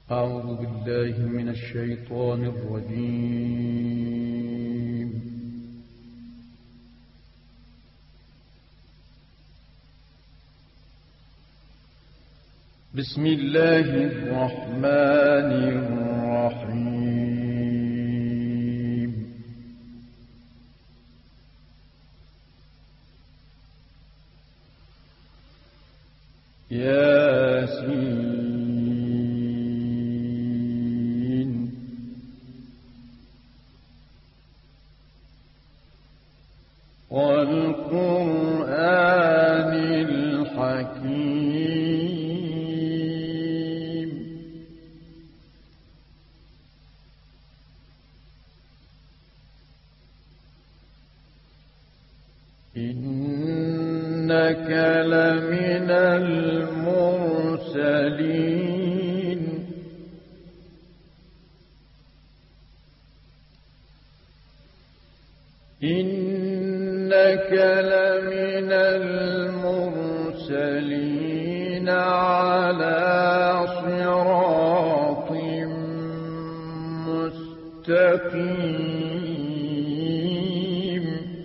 أعوذ بالله من الشيطان الرجيم. بسم الله الرحمن الرحيم. ياسين والقرآن الحكيم. إنك لمن المرسلين. إنك لمن المرسلين على صراط مستقيم.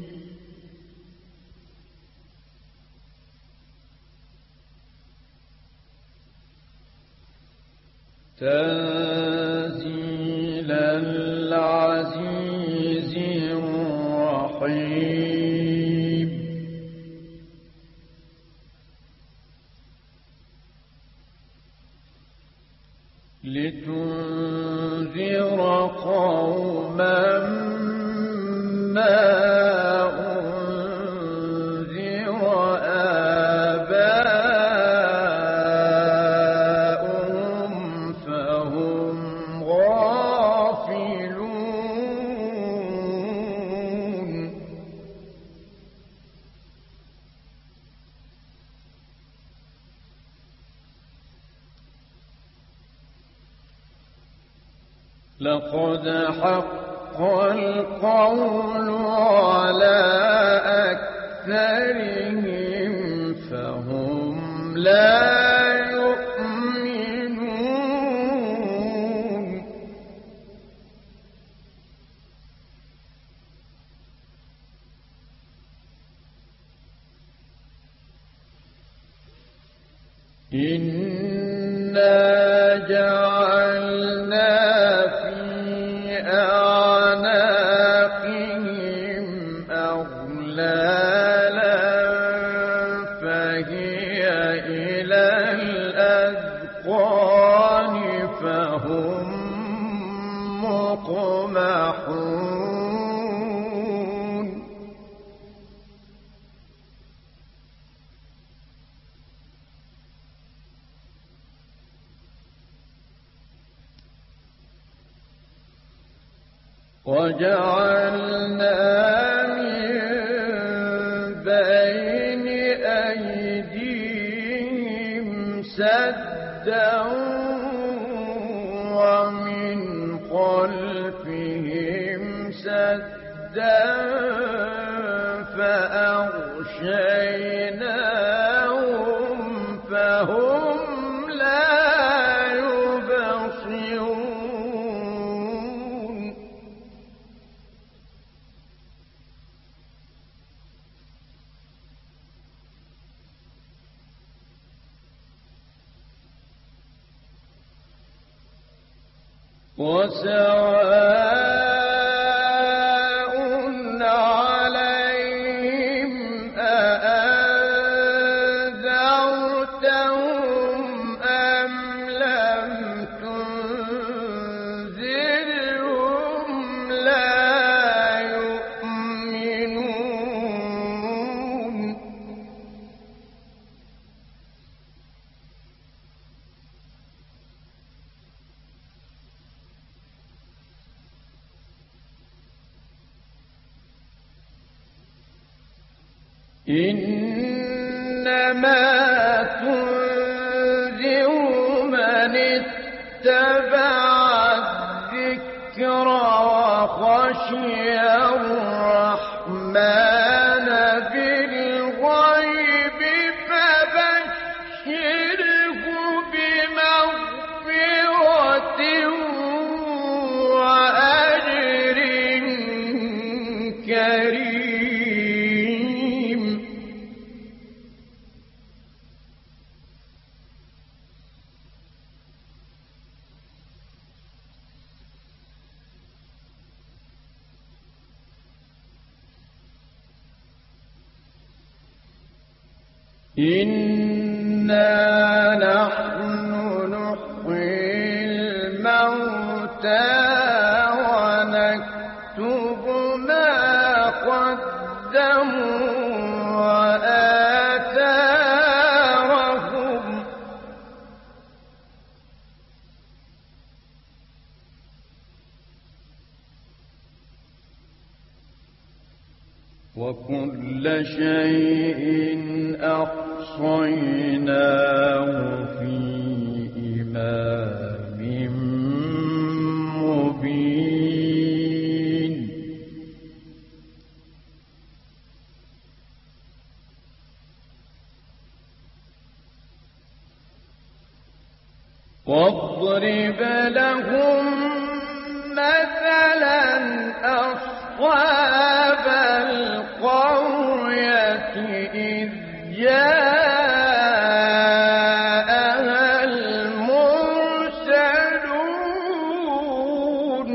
تنزيل العزيز الرحيم. لتنذر قوما ما أنذر آباؤهم فهم غافلون. لقد حق القول على أكثرهم فهم لا يؤمنون. إنا جعلنا أعناقهم أغلالا فهي إلى الأذقان فهم مقمحون. وجعلنا من بين أيديهم سدا ومن خلفهم سدا فأغشيناهم فهم لا يبصرون. وسواء عليهم أأنذرتهم أم لم تنذرهم لا يؤمنون. إنما تنذر من اتبع الذكر وخشي الرحمن بالغيب فبشره بمغفرة إنا نحن نحيي الموتى ونكتب ما قدموا وآثارهم وكل شيء أحصيناه في إمام مبين واضرب لهم مثلا أصحاب القرية إذ جاءها المرسلون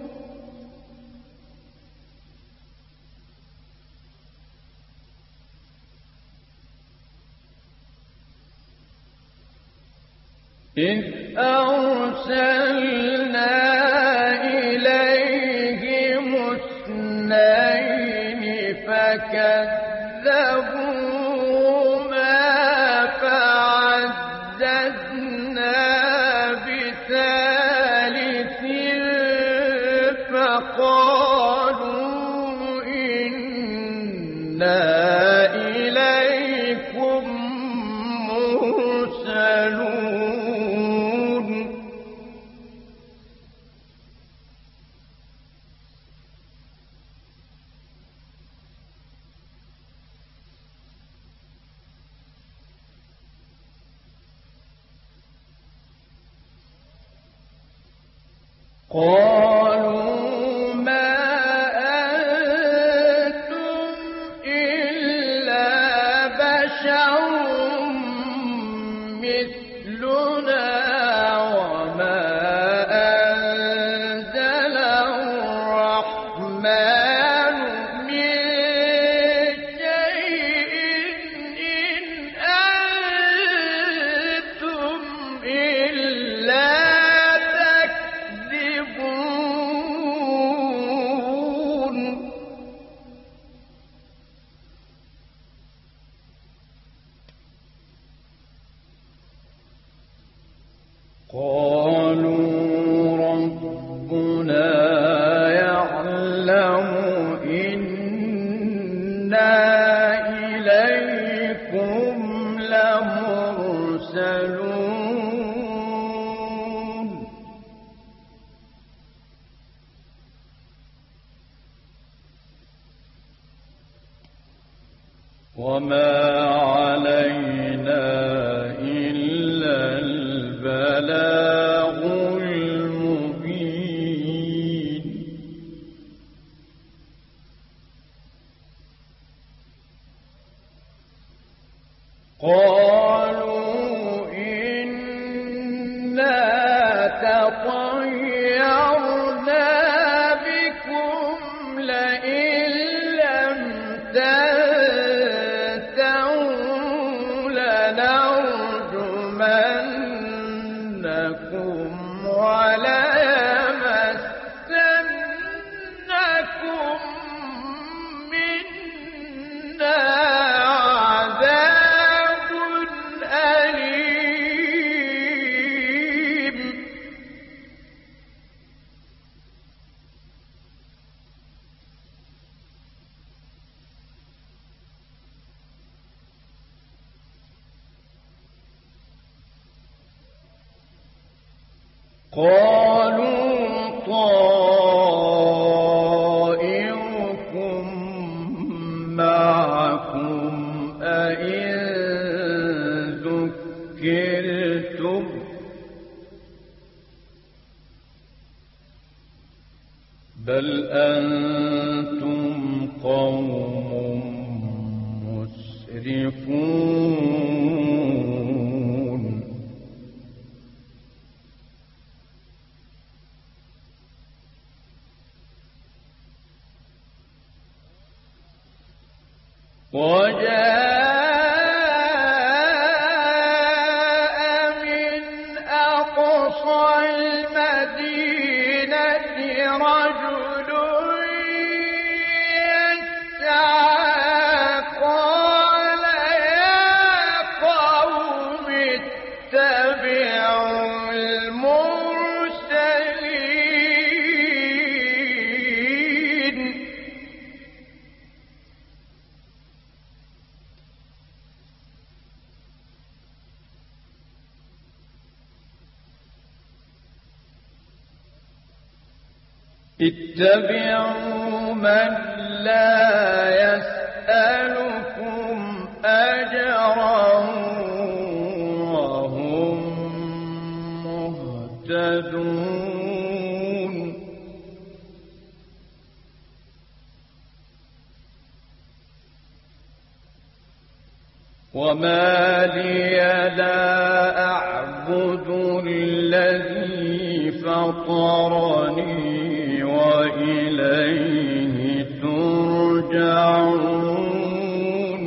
إذ أرسلنا إليهم اثنين فكذبوهما فعززنا بثالث فقالوا إنا إليكم مرسلون قالوا ما أنتم إلا بشر مثلنا وما أنزل الرحمن من شيء إن أنتم إلا قالوا ربنا يعلم إنا إليكم لمرسلون وما علينا إلا البلاغ المبين قالوا إنا تطيرنا بكم لئن لم تنتهوا لنرجمنكم وليمسنكم منا عذاب أليم قالوا طائركم معكم أئن ذكرتم بل أنتم قوم مسرفون وجاء اتبعوا من لا يسألكم أجرا وهم مهتدون وما لي لا أعبد الذي فطرني وإليه ترجعون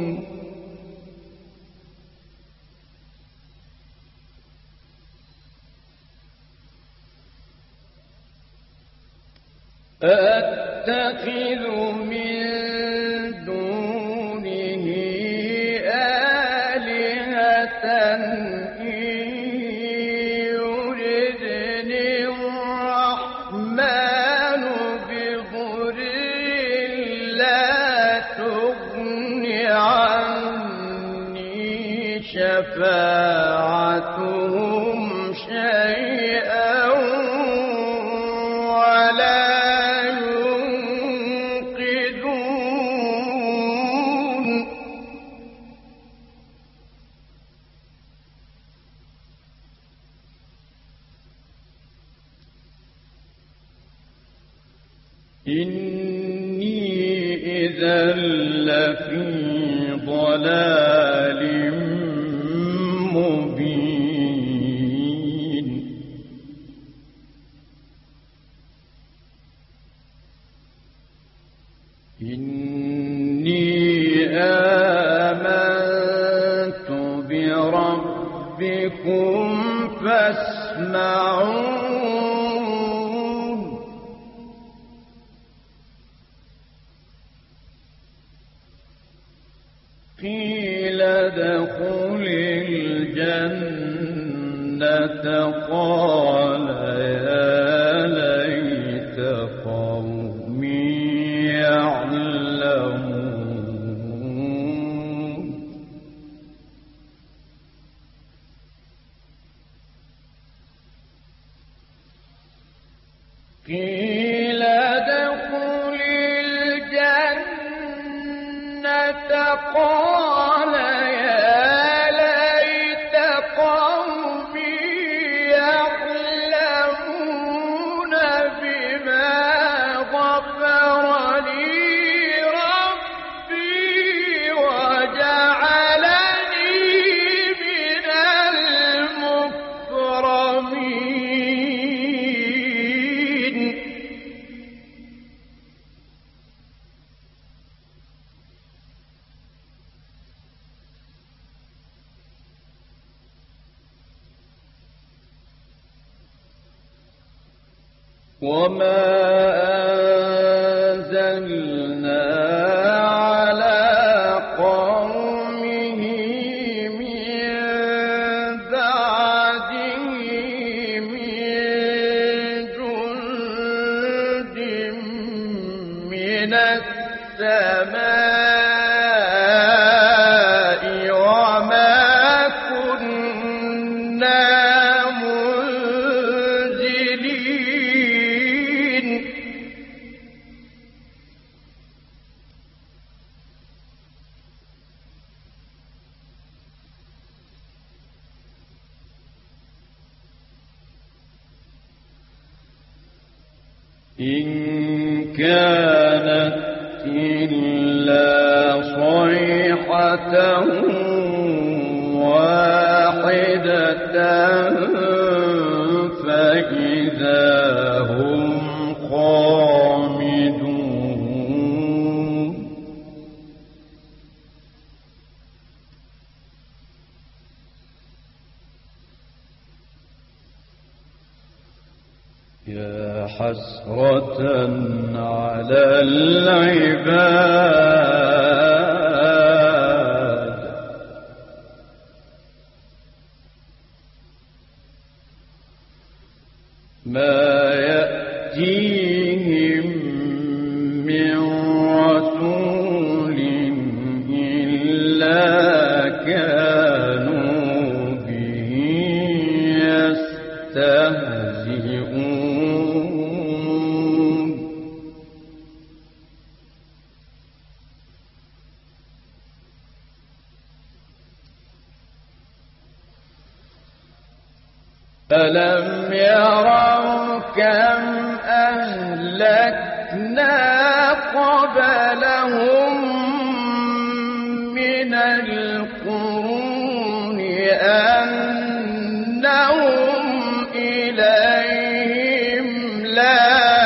أتخذ من دونه آلهة شفاعتهم شيئا ولا ينقذون إني إذا لفي ضلال مبين إني آمنت بربكم فاسمعون قيل ادخل الجنة قال يا ليت قومي يعلمون قيل ادخل الجنة قال يا ليت قومي يعلمون بما غفر لي ربي وجعلني من المكرمين وما أنزلنا على قومه من بعده من جند من السماء وما كنا إن كانت إلا صيحة واحدة فإذا هم خامدون يا حسرة على العباد ما يأتيهم من رسول إلا كانوا به يستهزئون ألم يروا كم أهلكنا قبلهم من القرون أنهم إليهم لا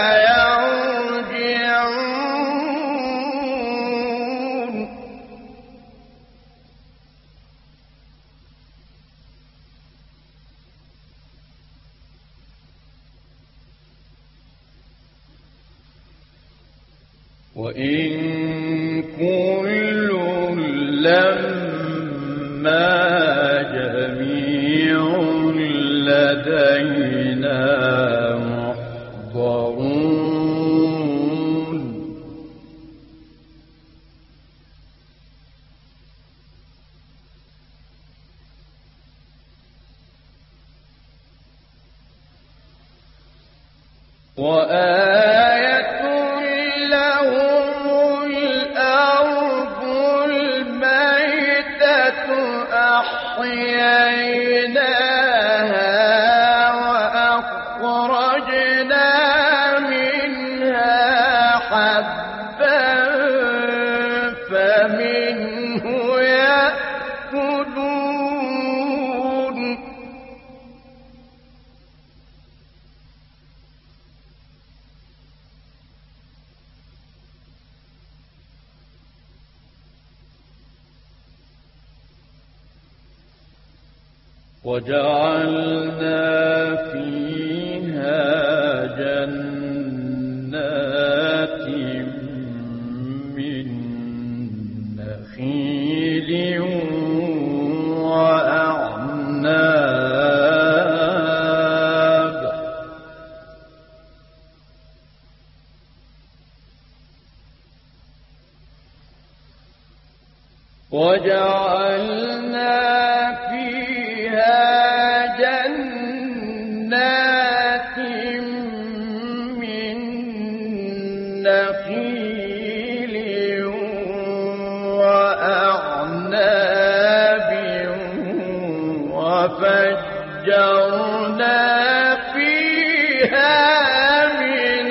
يرجعون وإن كل لما جميع لدينا محضرون وآية لهم الأرض الميتة أحييناها وأخرجنا منها حبا فمنه يأكلون وجعلنا فيها جنات من نخيل وأعناب وجعلنا فيها جنات من نخيل وأعناب وفجرنا فيها من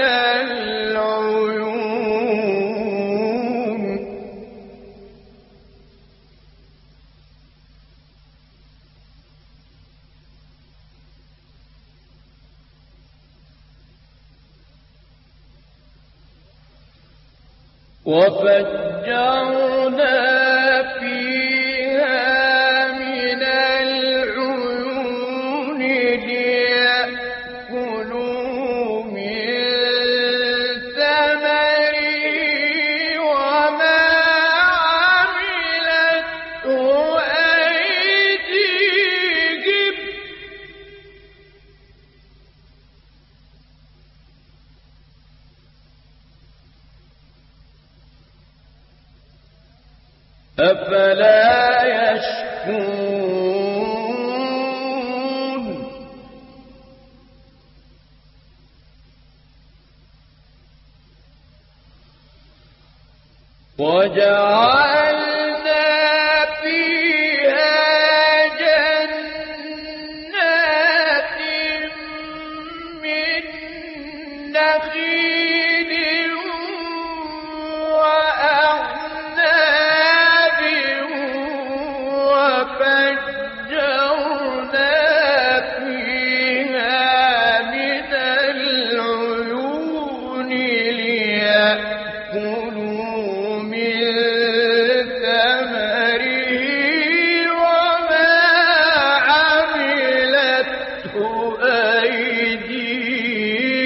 العيون وفجرنا فيها من العيون ليأكلوا من ثمره وما عملته أيديهم أفلا يشكرون وجعلنا فيها جنات من نخيل وأعناب وفجرنا فيها من العيون ليأكلوا من ثمره وما عملته أيديهم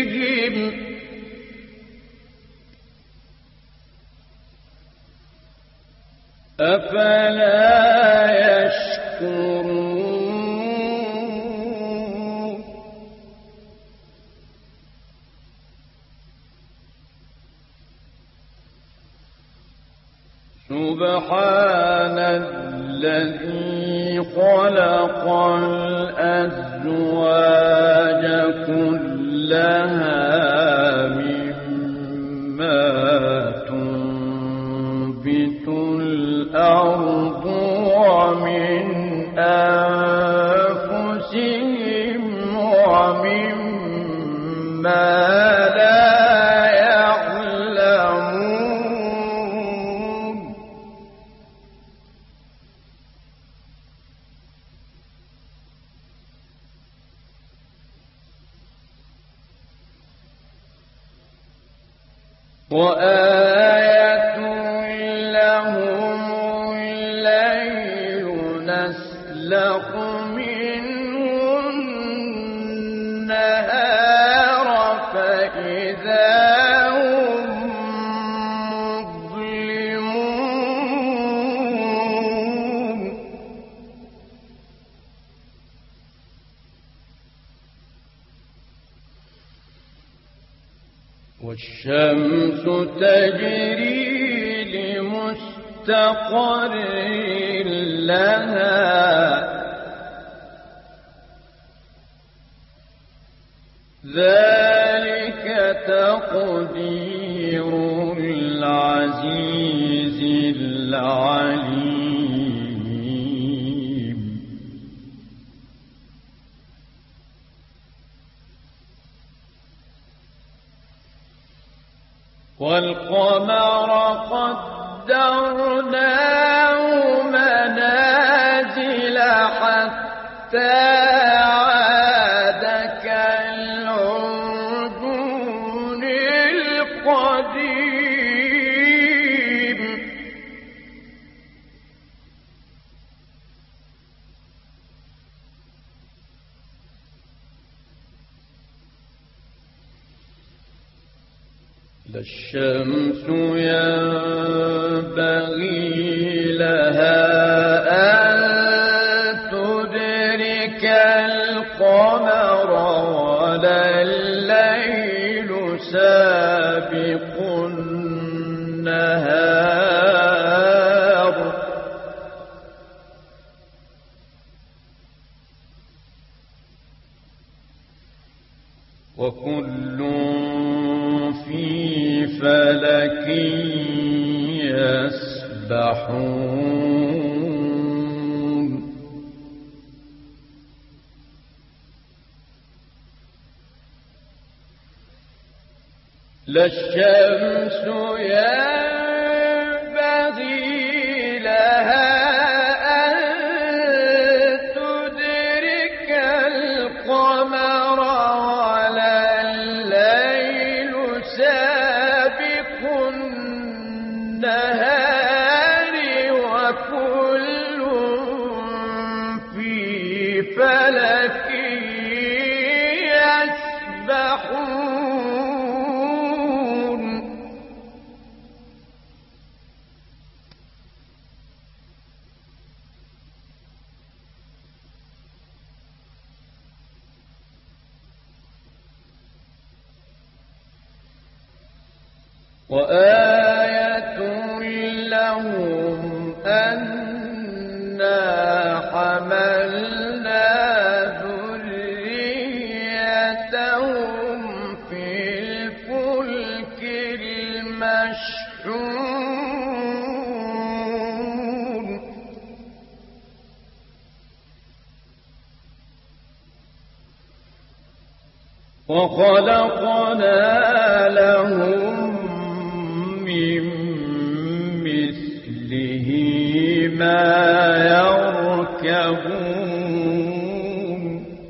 سبحان الذي خلق الأزواج كلها مما تنبت الأرض ومن أنفسهم ومما لا يعلمون وآية لهم الليل نسلخ منه النهار فإذا هم مظلمون والشمس تجري لمستقر لها ذلك تقدير العزيز العليم والقمر قدرناه منازل حتى عاد كالعرجون القديم لا الشمس ينبغي لها أن تدرك القمر ولا الليل سابق النهار وكل في فلك يسبحون لا الشمس ينبغي لها أن تدرك القمر ولا الليل سابق النهار وكل في فلك يسبحون وآية لهم أنا حملنا ذريتهم في الفلك المشحون وخلقنا لهم من مثله ما يركبون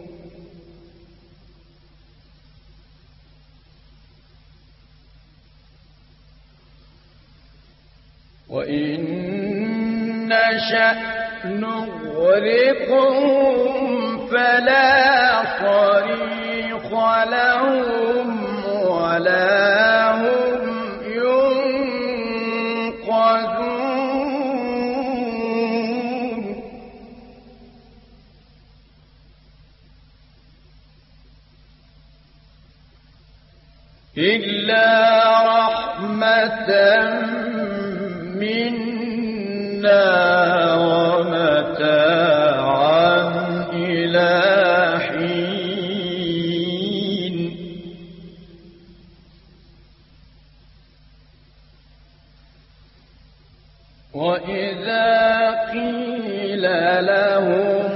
وإن نشأ نغرقهم فلا صريخ لهم ولا هم ينقذون إلا رحمة منا ومتاعا إلى حين وإذا قيل لهم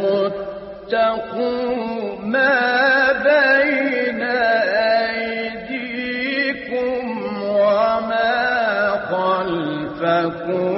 اتقوا ما بين أيديكم وما خلفكم